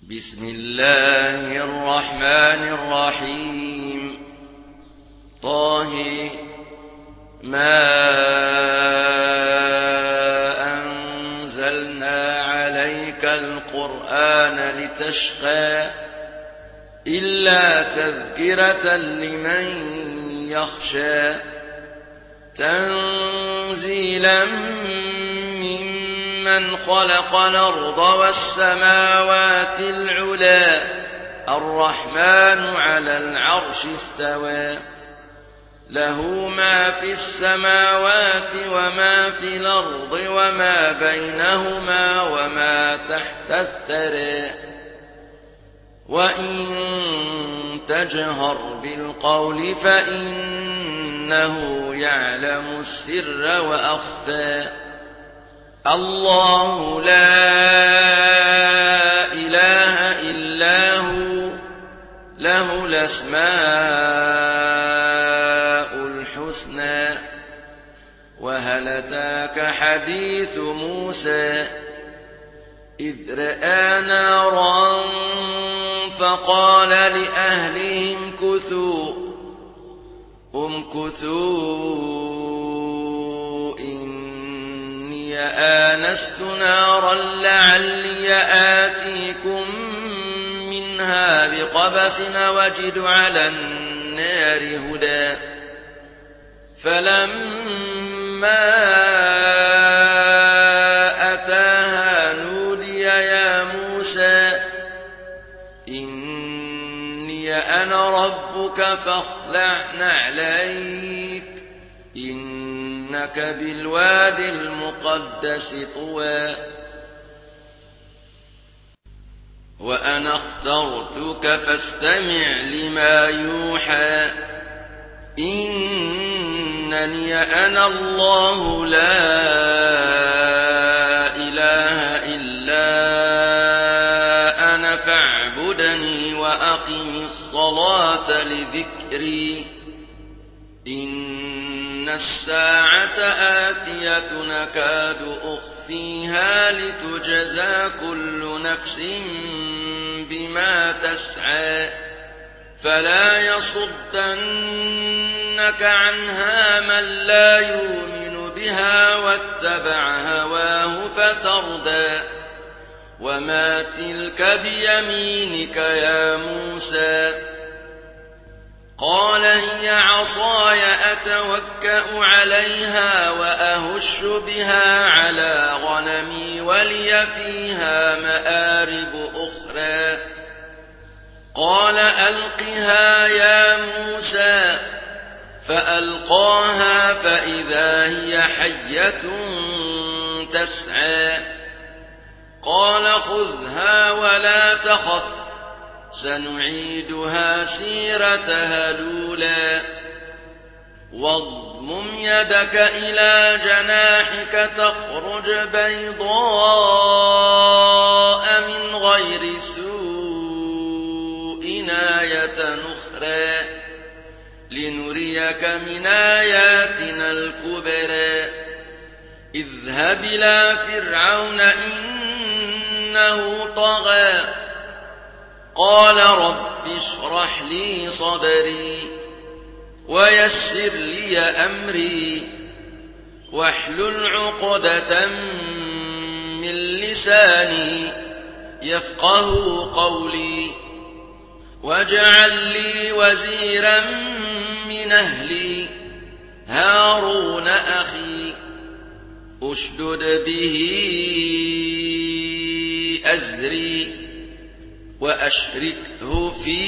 بسم الله الرحمن الرحيم. طه ما أنزلنا عليك القرآن لتشقى إلا تذكرة لمن يخشى تنزيلا ممن خلق الأرض والسماوات العلى الرحمن على العرش استوى له ما في السماوات وما في الأرض وما بينهما وما تحت الثرى وإن تجهر بالقول فإنه يعلم السر وأخفى الله لا إله إلا هو له الأسماء الحسنى وهل أتاك حديث موسى إذ رأى نارا فقال لأهلهم امكثوا إني آنست نارا لعلي آتيكم منها بقبس وجد على النار هدى فلما أتاها نودي يا موسى إني أنا ربك فاخلع نعليك إنك بالواد المقدس طوى وأنا اخترتك فاستمع لما يوحى إنني أنا الله لا إله إلا أنا فاعبدني وأقم الصلاة لذكري إن الساعة آتية نكاد أخفيها لتجزى كل نفس بما تسعى فلا يصدنك عنها من لا يؤمن بها واتبع هواه فتردى وما تلك بيمينك يا موسى قال هي عصاي أتوكأ عليها وأهش بها على غنمي ولي فيها مآرب أخرى قال ألقها يا موسى فألقاها فإذا هي حية تسعى قال خذها ولا تخف سنعيدها سيرتها الأولى واضمم يدك إلى جناحك تخرج بيضاء من غير سوء آية أخرى لنريك من آياتنا الكبرى اذهب إلى فرعون إنه طغى قال رب اشرح لي صدري ويسر لي أمري واحلل عقدة من لساني يفقه قولي واجعل لي وزيرا من أهلي هارون أخي أشدد به أزري وأشركه في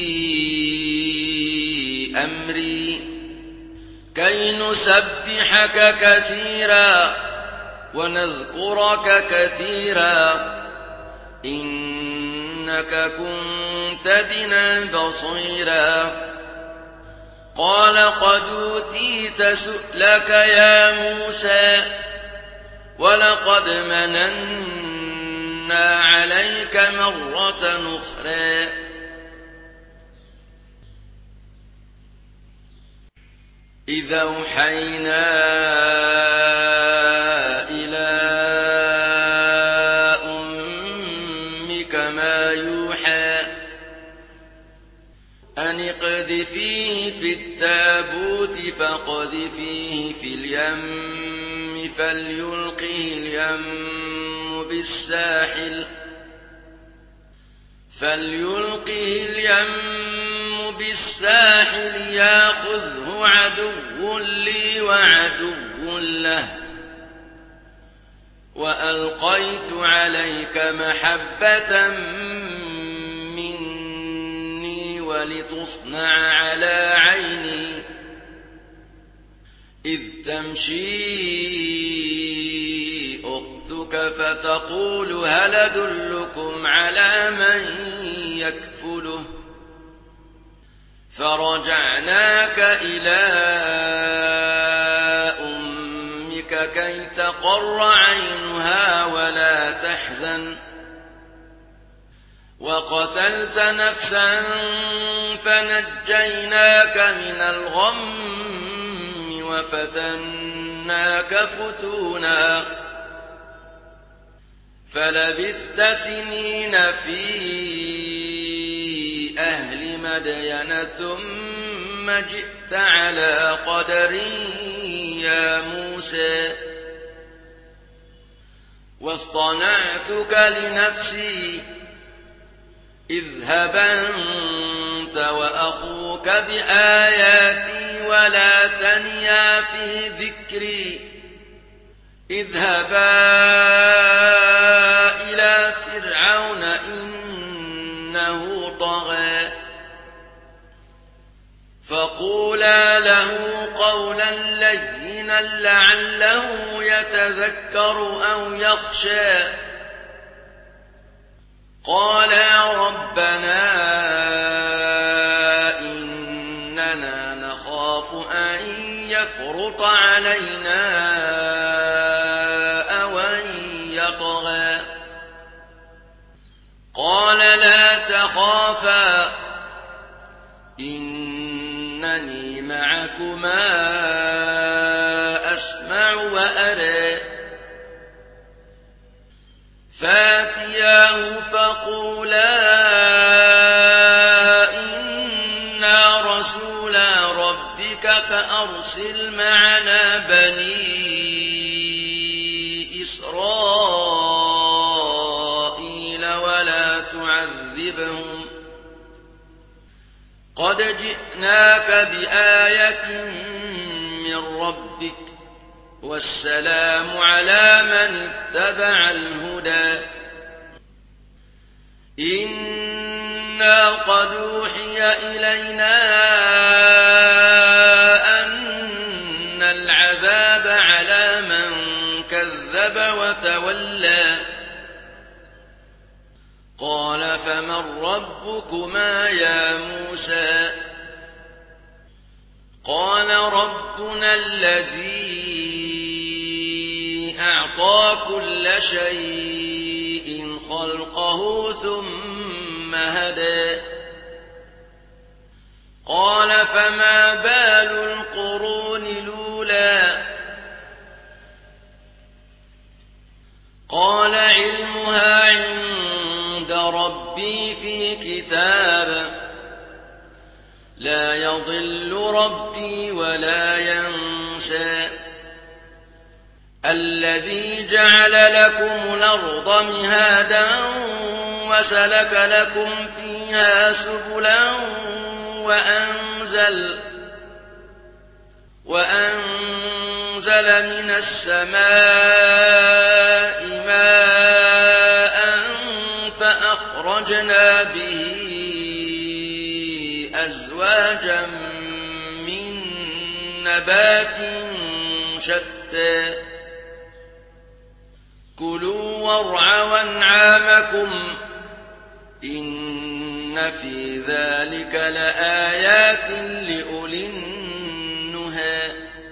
أمري كي نسبحك كثيرا ونذكرك كثيرا إنك كنت بنا بصيرا قال قد أوتيت سؤلك يا موسى ولقد مننا عليك مرة أخرى إذا أوحينا إلى أمك ما ما يوحى أن اقذفيه في التابوت فاقذفيه في اليم فليلقه اليم بالساحل ياخذه عدو لي وعدو له وألقيت عليك محبة مني ولتصنع على عيني إذ تمشي أختك فتقول هل أدلكم على من يكفله فرجعناك إلى أمك كي تقر عينها ولا تحزن وقتلت نفسا فنجيناك من الغم وفتناك فتونا فلبثت سنين في أهل مدين ثم جئت على قدر يا موسى واصطنعتك لنفسي اذهب أنت وأخوك بآياتي ولا تنيا في ذكري اذهبا إلى فرعون إنه طغى فقولا له قولا لينا لعله يتذكر أو يخشى قالا ربنا إننا نخاف أن يفرط علينا أو أن يطغى قال لا تخافا إنني معكما أسمع وأرى فاتياه فقولا إنا رسولا ربك فأرسل معنا بني إسرائيل ولا تعذبهم قد جئناك بآية من ربك والسلام على من اتبع الهدى إنا قد أوحي إلينا أن العذاب على من كذب وتولى قال فمن ربكما يا موسى قال ربنا الذي أعطى كل شيء خلقه ثم هدى قال فما بال القرون الأولى قال علمها عند ربي في كتاب لا يضل ربي ولا ينسى الذي جعل لكم الأرض مهادا وسلك لكم فيها سبلا وأنزل من السماء ماء فأخرجنا به أزواجا من نبات شتى كلوا وارعوا أنعامكم إن في ذلك لآيات لأولي النهى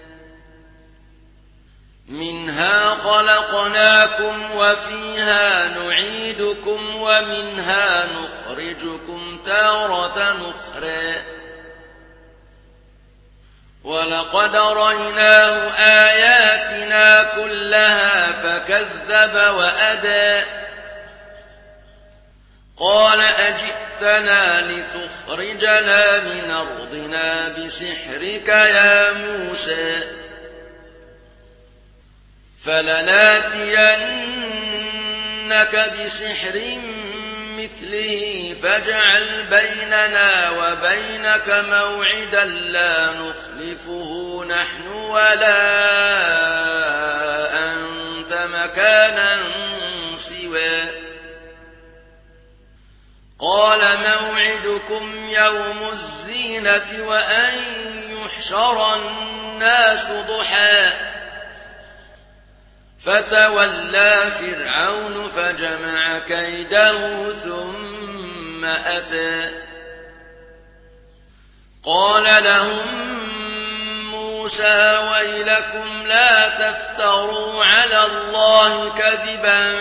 منها خلقناكم وفيها نعيدكم ومنها نخرجكم تارة أخرى ولقد رأيناه آياتنا كلها فكذب وأبى قال أجئتنا لتخرجنا من أرضنا بسحرك يا موسى فلناتينك بسحر مثله فاجعل بيننا وبينك موعدا لا نخلفه نحن ولا أنت مكانا سواه قال موعدكم يوم الزينة وأن يحشر الناس ضحى فتولى فرعون فجمع كيده ثم أتى قال لهم موسى ويلكم لا تفتروا على الله كذبا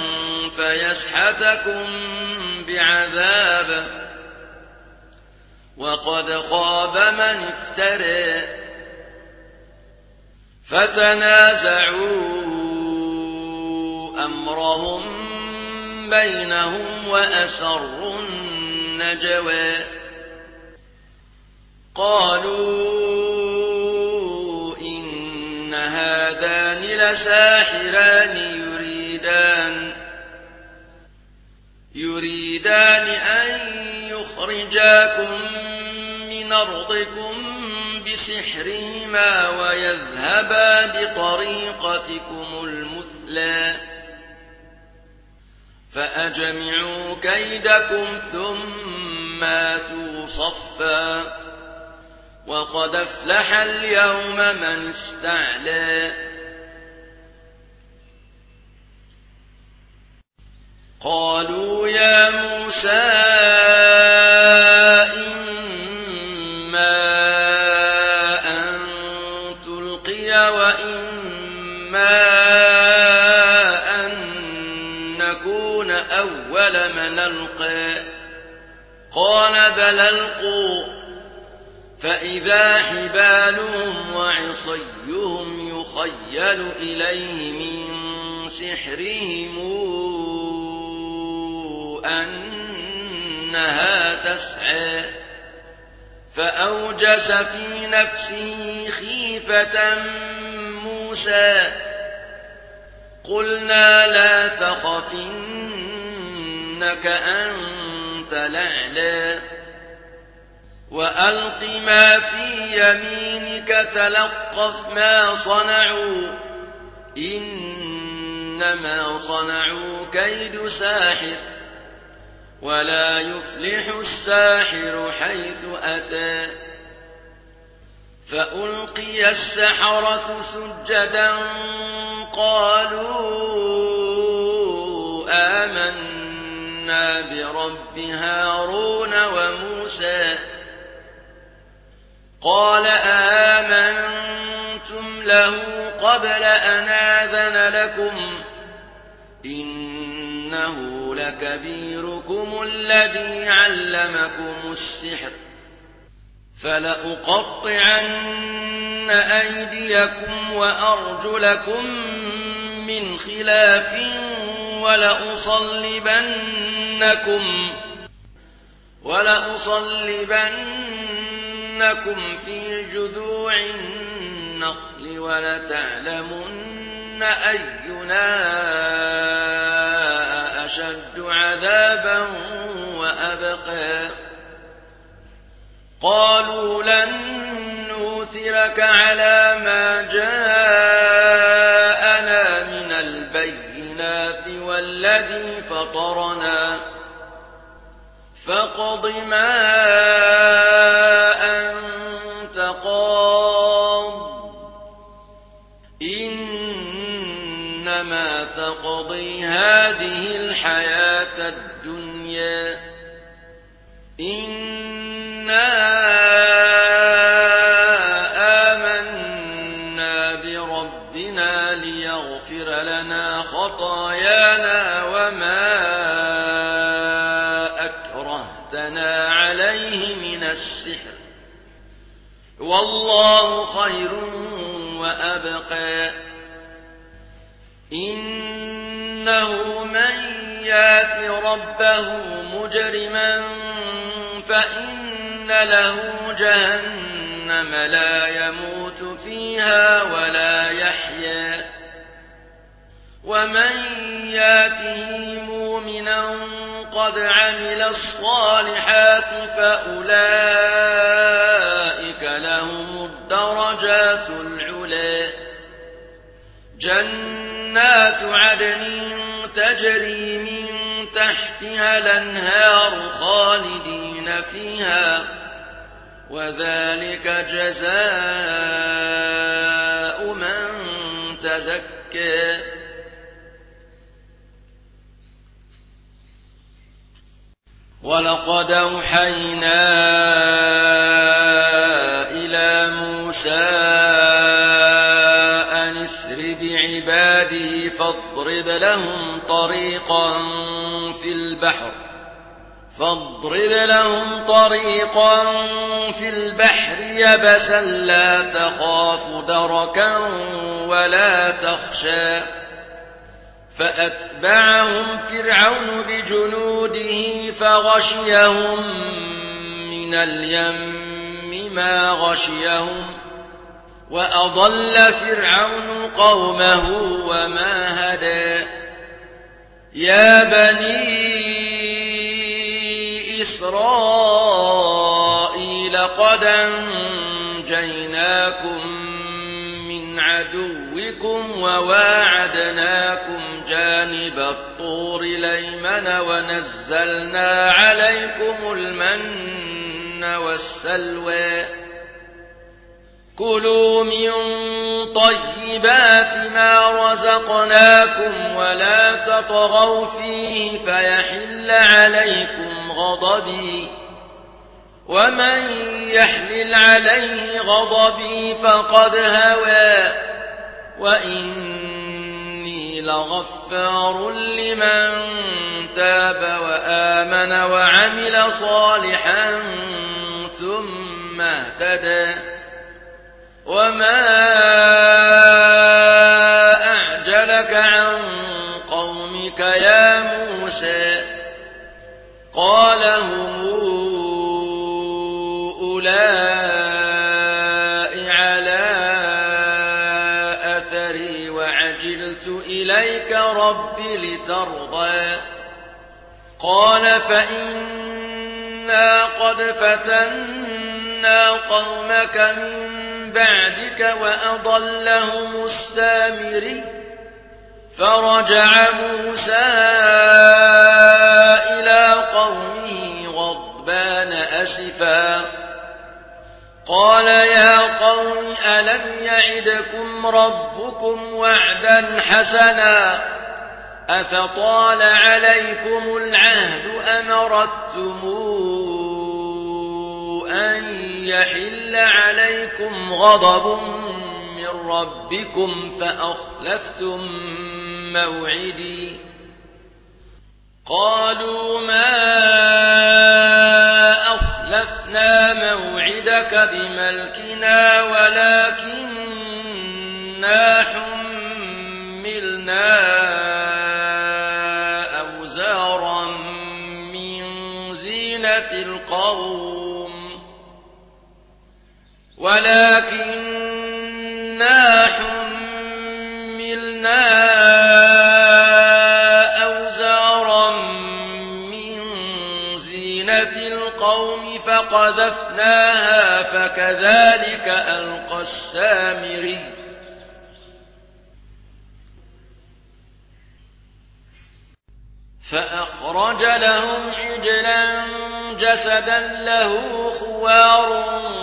فيسحتكم بعذاب وقد خاب من افترى فتنازعوا أمرهم بينهم وأسروا النجوى قالوا إن هذان لساحران يريدان أن يخرجاكم من أرضكم بسحرهما ويذهبا بطريقتكم المثلى فأجمعوا كيدكم ثم آتوا صفا وقد أفلح اليوم من استعلى قالوا يا موسى إما أن تلقي وإما أن نكون أول من ألقى قال بل ألقوا فإذا حبالهم وعصيهم يخيل إليه من سحرهم أنها تسعى فأوجس في نفسه خيفة موسى قلنا لا تخف إنك أنت الأعلى وألق ما في يمينك تلقف ما صنعوا إنما صنعوا كيد ساحر ولا يفلح الساحر حيث أتى فألقي السحرة سجدا قالوا آمنا برب هارون وموسى قال آمنتم له قبل أن آذن لكم إنه لكبيركم الذي علمكم السحر فلأقطعن أيديكم وأرجلكم من خلاف ولأصلبنكم في جذوع النخل ولتعلمن أينا أشد عذابا وأبقى قالوا لن نؤثرك على ما جاءنا من البينات والذي فطرنا فاقض ما أنت قاض إنما تقضي هذه الحياة الدنيا إنا آمنا بربنا ليغفر لنا خطايانا وما أكرهتنا عليه من السحر والله خير وأبقى إنه من يات ربه مجرما فإن له جهنم لا يموت فيها ولا يحيا ومن ياته مؤمنا قد عمل الصالحات فأولئك لهم الدرجات العلى جنات عدن تجري من تحتها الأنهار خالدين فيها وذلك جزاء من تزكى ولقد أوحينا إلى موسى أن اسر بعبادي فاضرب لهم طريقا في البحر يبسا لا تخاف دركا ولا تخشى فأتبعهم فرعون بجنوده فغشيهم من اليم ما غشيهم وأضل فرعون قومه وما هدى يا بني إسرائيل قد أنجيناكم من عدوكم وواعدناكم جانب الطور الأيمن ونزلنا عليكم المن والسلوى كلوا من طيبات ما رزقناكم ولا تطغوا فيه فيحل عليكم غضبي ومن يحلل عليه غضبي فقد هوى وإني لغفار لمن تاب وآمن وعمل صالحا ثم اهتدى وما أعجلك عن قومك يا موسى قال هم أولئك على أثري وعجلت إليك رب لترضى قال فإنا قد فتنا قومك من بعدك وأضلهم السامري فرجع موسى إلى قومه غضبان أسفا قال يا قوم ألم يعدكم ربكم وعدا حسنا أفطال عليكم العهد أم أردتم أن يحل عليكم غضب من ربكم فأخلفتم موعدي قالوا ما أخلفنا موعدك بملكنا ولكننا حملنا أوزارا من زينة القوم فقذفناها فكذلك ألقى السامري فأخرج لهم عجلا جسدا له خوار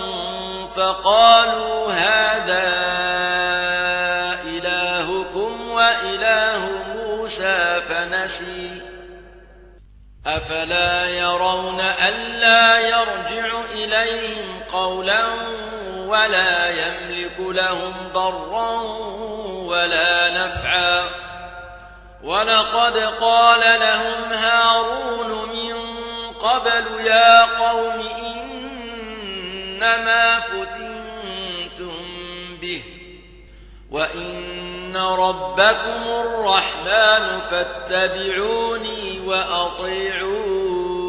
فقالوا هذا إلهكم وإله موسى فنسي أفلا يرون ألا يرجع إليهم قولا ولا يملك لهم ضرا ولا نفعا ولقد قال لهم هارون من قبل يا قوم إنما فتنتم به وإن ربكم الرحمن فاتبعوني وأطيعوا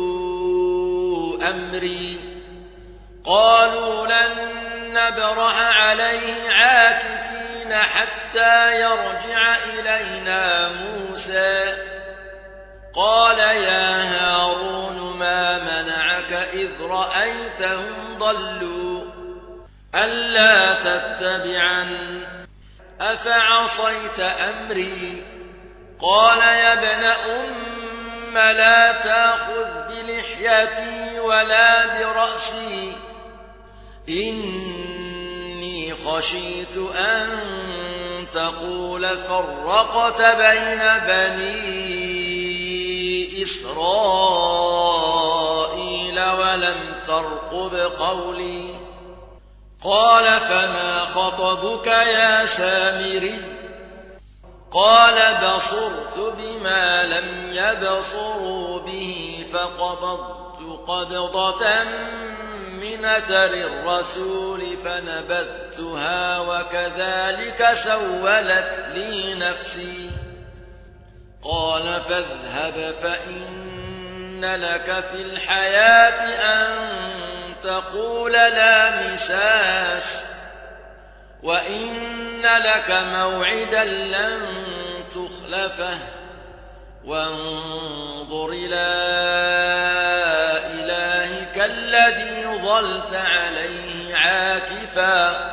أمري. قالوا لن نبرح عليه عاكفين حتى يرجع إلينا موسى. قال يا هارون ما منعك إذ رأيتهم ضلوا ألا تتبعن أفعصيت أمري. قال يا ابن أم لا تأخذ بلحيتي ولا برأسي إني خشيت أن تقول فرقت بين بني إسرائيل ولم ترقب قولي. قال فما خطبك يا سامري. قال بصرت بما لم يبصروا به فقبضت قبضة من أثر الرسول فنبذتها وكذلك سولت لي نفسي. قال فاذهب فإن لك في الحياة أن تقول لا مساس وإن لك موعدا لن تخلفه وانظر إلى إلهك الذي ظلت عليه عاكفا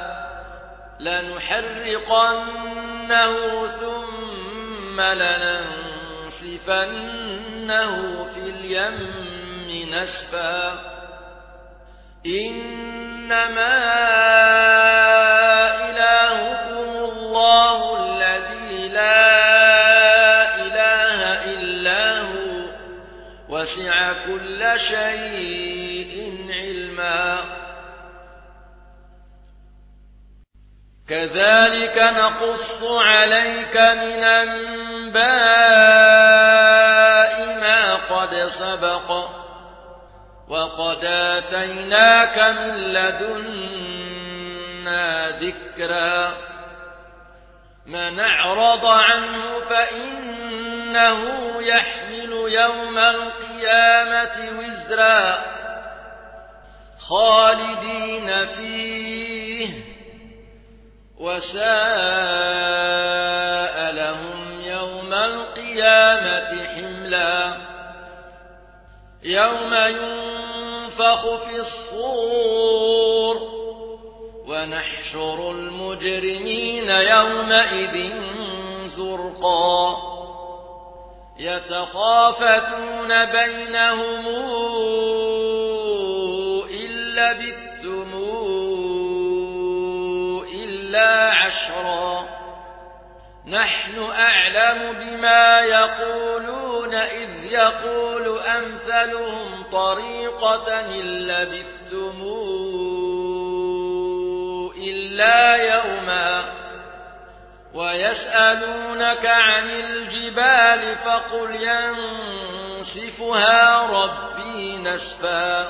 لنحرقنه ثم لننسفنه في اليم نسفا. إنما إلهكم الله الذي لا إله إلا هو وسع كل شيء علما. كذلك نقص عليك من أنباء ما قد سبق وقد آتيناك من لدنا ذكرا. من أعرض عنه فإنه يحمل يوم القيامة وزرا خالدين فيه وساء لهم يوم القيامة حملا. يوم ينفخ في الصور ونحشر المجرمين يومئذ زرقا يتخافتون بينهم إن لبثتم إلا عشرا نحن أعلم بما يقولون إذ يقول أمثلهم طريقة إن لبثتم إلا يوما ويسألونك عن الجبال فقل ينسفها ربي نسفا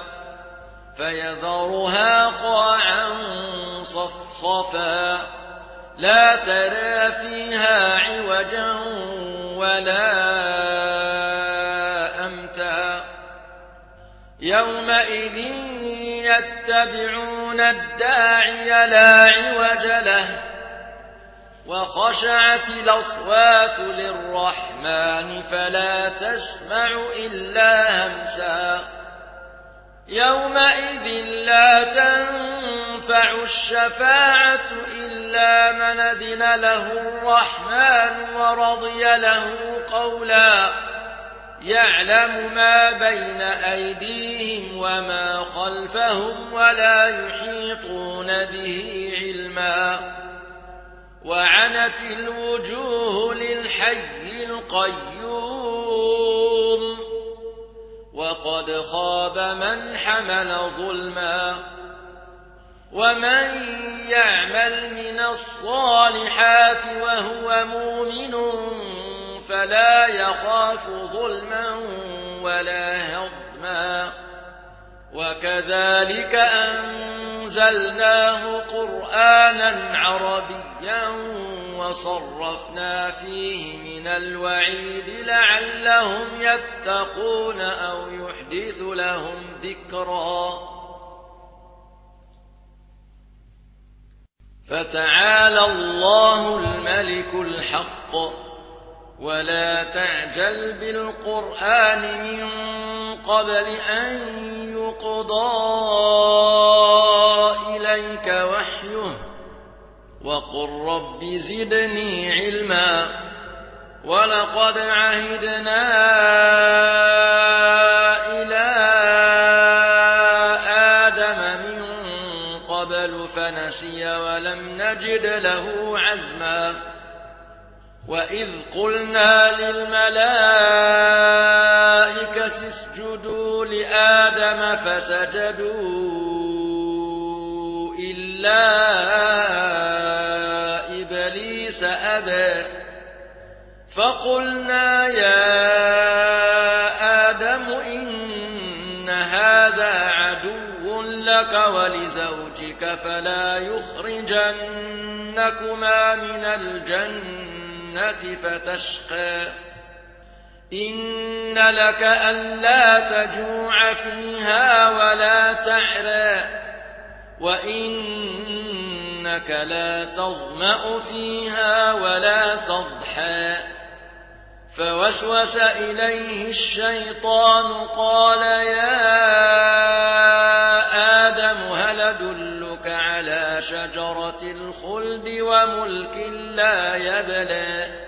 فيذرها قاعا صفصفا لا ترى فيها عوجا ولا أمتا. يومئذ يتبعون الداعي لا عوج له وخشعت الأصوات للرحمن فلا تسمع إلا همسا. يومئذ لا تنفع الشفاعة إلا من أذن له الرحمن ورضي له قولا. يعلم ما بين أيديهم وما خلفهم ولا يحيطون به علما. وعنت الوجوه للحي القيوم وقد خاب من حمل ظلما. ومن يعمل من الصالحات وهو مؤمن فلا يخاف ظلما ولا هضما. وكذلك أنزلناه قرآنا عربيا وصرفنا فيه من الوعيد لعلهم يتقون أو يحدث لهم ذكرا فتعالى الله الملك الحق ولا تعجل بالقرآن من قبل أن يقضى إليك وحيه وقل رب زدني علما ولقد عهدنا إلى آدم من قبل فنسي ولم نجد له عزما وإذ قلنا للملائكة اسجدوا لآدم فسجدوا إلا إبليس أبى فقلنا يا آدم إن هذا عدو لك ولزوجك فلا يخرجنكما من الجنة فتشقى إن لك ألا تجوع فيها ولا تعرى وإنك لا تظمأ فيها ولا تضحى فوسوس إليه الشيطان قال يا آدم هل أدلك على شجرة الخلد وملك لا يبلى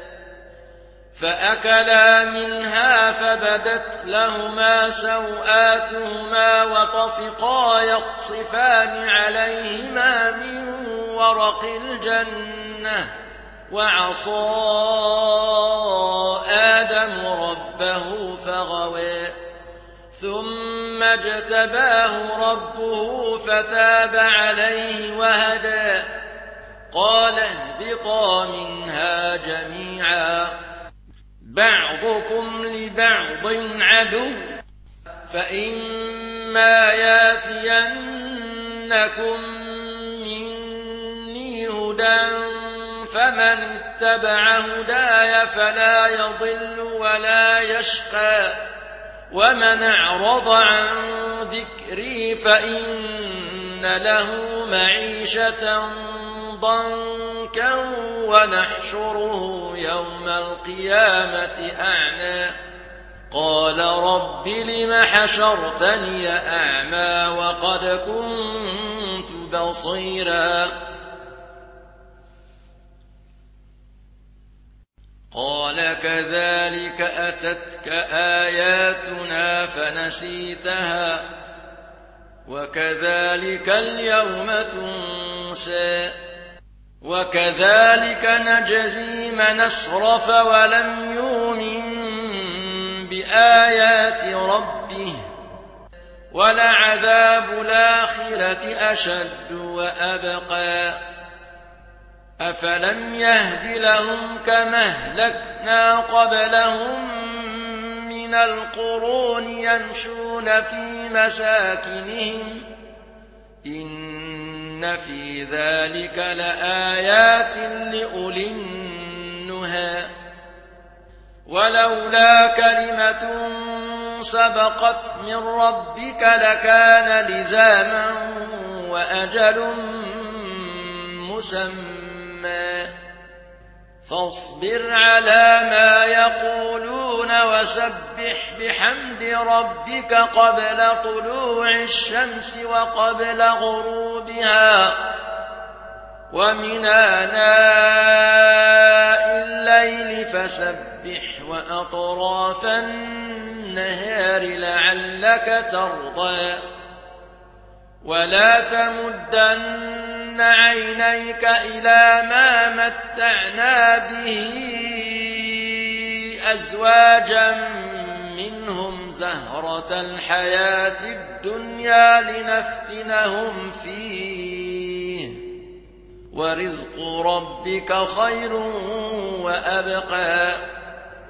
فأكلا منها فبدت لهما سوآتهما وطفقا يخصفان عليهما من ورق الجنة وعصى آدم ربه فغوى ثم اجتباه ربه فتاب عليه وهدى قال اهبطا منها جميعا بعضكم لبعض عدو فإما ياتينكم مني هدى فمن اتبع هداي فلا يضل ولا يشقى ومن أعرض عن ذكري فإن له معيشة ضنكا ونحشره يوم القيامة أعمى قال رب لم حشرتني أعمى وقد كنت بصيرا قال كذلك أتتك آياتنا فنسيتها وكذلك اليوم تنسى وكذلك نجزي من أسرف ولم يؤمن بآيات ربه ولعذاب الآخرة أشد وأبقى أفلم يهد لهم كما أهلكنا قبلهم من القرون يمشون في مساكنهم إن في ذلك لآيات لأولي النهى ولولا كلمة سبقت من ربك لكان لزاما وأجل مسمى فاصبر على ما يقولون وسبح بحمد ربك قبل طلوع الشمس وقبل غروبها ومن آناء الليل فسبح وأطراف النهار لعلك ترضى ولا تمدن عينيك إلى ما متعنا به أزواجا منهم زهرة الحياة الدنيا لنفتنهم فيه ورزق ربك خير وأبقى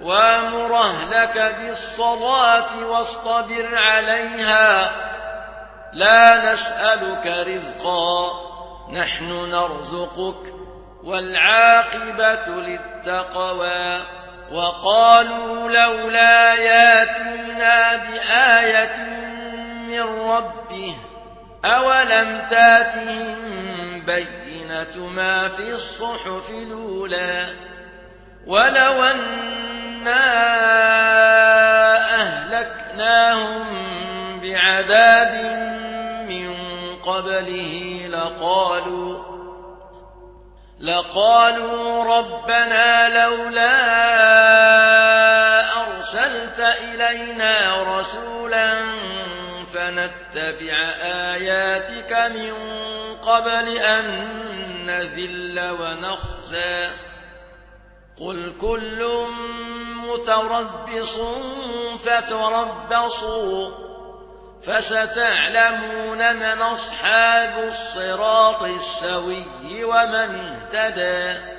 وامر أهلك بالصلاة واصطبر عليها لا نسألك رزقا نحن نرزقك والعاقبة للتقوى وقالوا لولا ياتينا بآية من ربه أولم تاتهم بينة ما في الصحف الأولى ولو أنا أهلكناهم بعذاب من قبله لقالوا ربنا لولا أرسلت إلينا رسولا فنتبع آياتك من قبل أن نذل ونخزى قل كل متربص فتربصوا فستعلمون من أصحاب الصراط السوي ومن اهتدى